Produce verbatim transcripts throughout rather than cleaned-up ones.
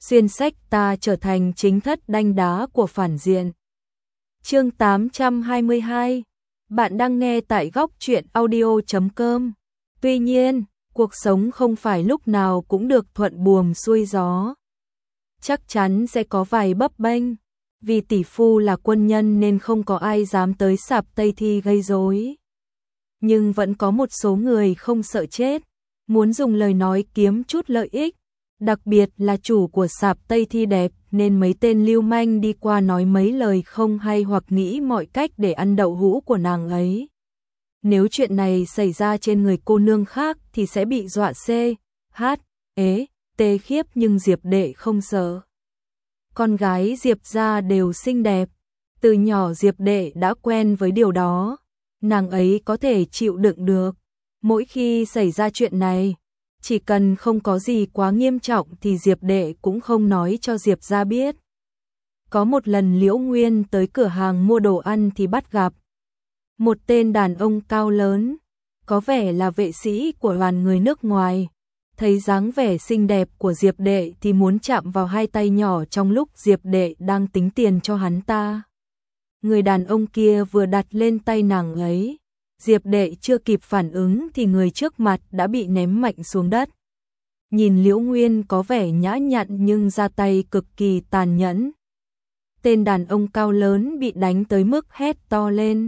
xuyên sách ta trở thành chính thất đanh đá của phản diện. Chương tám trăm hai mươi hai. Bạn đang nghe tại góc truyện audio chấm com. Tuy nhiên, cuộc sống không phải lúc nào cũng được thuận buồm xuôi gió. Chắc chắn sẽ có vài bấp bênh. Vì tỷ phu là quân nhân nên không có ai dám tới sạp Tây Thi gây rối. Nhưng vẫn có một số người không sợ chết, muốn dùng lời nói kiếm chút lợi ích. Đặc biệt là chủ của sạp Tây Thi đẹp nên mấy tên lưu manh đi qua nói mấy lời không hay hoặc nghĩ mọi cách để ăn đậu hũ của nàng ấy. Nếu chuyện này xảy ra trên người cô nương khác thì sẽ bị dọa xê, hát, ế, tê khiếp, nhưng Diệp đệ không sợ. Con gái Diệp gia đều xinh đẹp, từ nhỏ Diệp đệ đã quen với điều đó, nàng ấy có thể chịu đựng được. Mỗi khi xảy ra chuyện này, chỉ cần không có gì quá nghiêm trọng thì Diệp đệ cũng không nói cho Diệp gia biết. Có một lần Liễu Nguyên tới cửa hàng mua đồ ăn thì bắt gặp một tên đàn ông cao lớn, có vẻ là vệ sĩ của đoàn người nước ngoài. Thấy dáng vẻ xinh đẹp của Diệp đệ thì muốn chạm vào hai tay nhỏ trong lúc Diệp đệ đang tính tiền cho hắn ta. Người đàn ông kia vừa đặt lên tay nàng ấy, Diệp đệ chưa kịp phản ứng thì người trước mặt đã bị ném mạnh xuống đất. Nhìn Liễu Nguyên có vẻ nhã nhặn nhưng ra tay cực kỳ tàn nhẫn. Tên đàn ông cao lớn bị đánh tới mức hét to lên,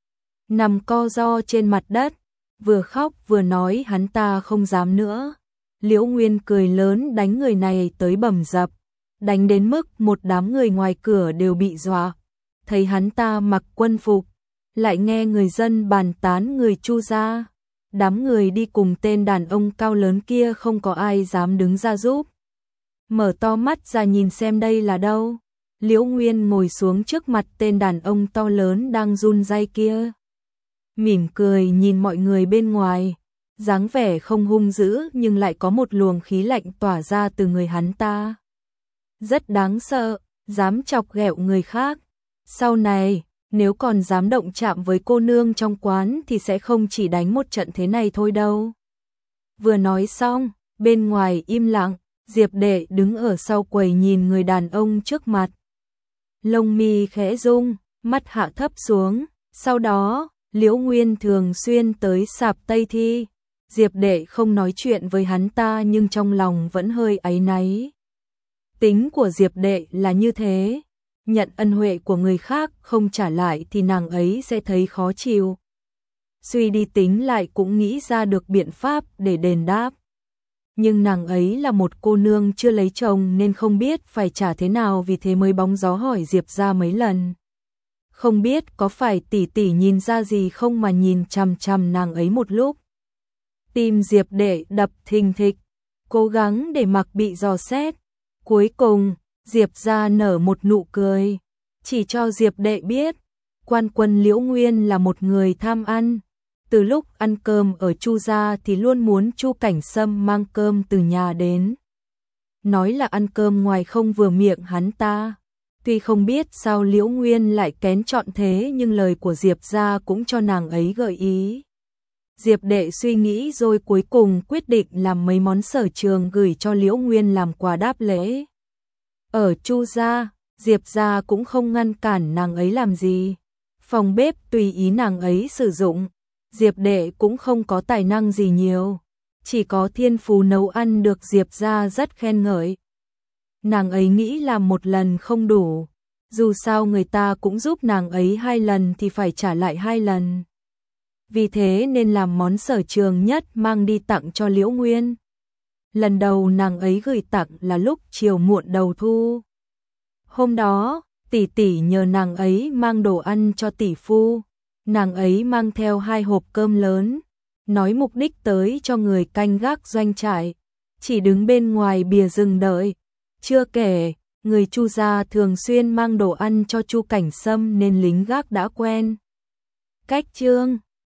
nằm co ro trên mặt đất, vừa khóc vừa nói hắn ta không dám nữa. Liễu Nguyên cười lớn đánh người này tới bầm dập, đánh đến mức một đám người ngoài cửa đều bị dọa. Thấy hắn ta mặc quân phục, lại nghe người dân bàn tán người Chu gia. Đám người đi cùng tên đàn ông cao lớn kia không có ai dám đứng ra giúp. Mở to mắt ra nhìn xem đây là đâu. Liễu Nguyên ngồi xuống trước mặt tên đàn ông to lớn đang run rẩy kia, mỉm cười nhìn mọi người bên ngoài, dáng vẻ không hung dữ nhưng lại có một luồng khí lạnh tỏa ra từ người hắn ta. Rất đáng sợ, dám chọc ghẹo người khác. Sau này, nếu còn dám động chạm với cô nương trong quán thì sẽ không chỉ đánh một trận thế này thôi đâu. Vừa nói xong, bên ngoài im lặng, Diệp đệ đứng ở sau quầy nhìn người đàn ông trước mặt. Lông mi khẽ rung, mắt hạ thấp xuống, sau đó, Liễu Nguyên thường xuyên tới sạp Tây Thi. Diệp đệ không nói chuyện với hắn ta nhưng trong lòng vẫn hơi áy náy. Tính của Diệp đệ là như thế, nhận ân huệ của người khác không trả lại thì nàng ấy sẽ thấy khó chịu. Suy đi tính lại cũng nghĩ ra được biện pháp để đền đáp. Nhưng nàng ấy là một cô nương chưa lấy chồng nên không biết phải trả thế nào, vì thế mới bóng gió hỏi Diệp ra mấy lần. Không biết có phải tỷ tỷ nhìn ra gì không mà nhìn chằm chằm nàng ấy một lúc. Tim Diệp đệ đập thình thịch, cố gắng để mặc bị dò xét. Cuối cùng, Diệp ra nở một nụ cười, chỉ cho Diệp đệ biết, quan quân Liễu Nguyên là một người tham ăn. Từ lúc ăn cơm ở Chu gia thì luôn muốn Chu Cảnh Sâm mang cơm từ nhà đến. Nói là ăn cơm ngoài không vừa miệng hắn ta. Tuy không biết sao Liễu Nguyên lại kén chọn thế nhưng lời của Diệp ra cũng cho nàng ấy gợi ý. Diệp đệ suy nghĩ rồi cuối cùng quyết định làm mấy món sở trường gửi cho Liễu Nguyên làm quà đáp lễ. Ở Chu gia, Diệp gia cũng không ngăn cản nàng ấy làm gì. Phòng bếp tùy ý nàng ấy sử dụng. Diệp đệ cũng không có tài năng gì nhiều, chỉ có thiên phú nấu ăn được Diệp gia rất khen ngợi. Nàng ấy nghĩ làm một lần không đủ, dù sao người ta cũng giúp nàng ấy hai lần thì phải trả lại hai lần. Vì thế nên làm món sở trường nhất mang đi tặng cho Liễu Nguyên. Lần đầu nàng ấy gửi tặng là lúc chiều muộn đầu thu. Hôm đó, tỷ tỷ nhờ nàng ấy mang đồ ăn cho tỷ phu. Nàng ấy mang theo hai hộp cơm lớn, nói mục đích tới cho người canh gác doanh trại, chỉ đứng bên ngoài bìa rừng đợi. Chưa kể, người Chu gia thường xuyên mang đồ ăn cho Chu Cảnh Sâm nên lính gác đã quen. Cách chương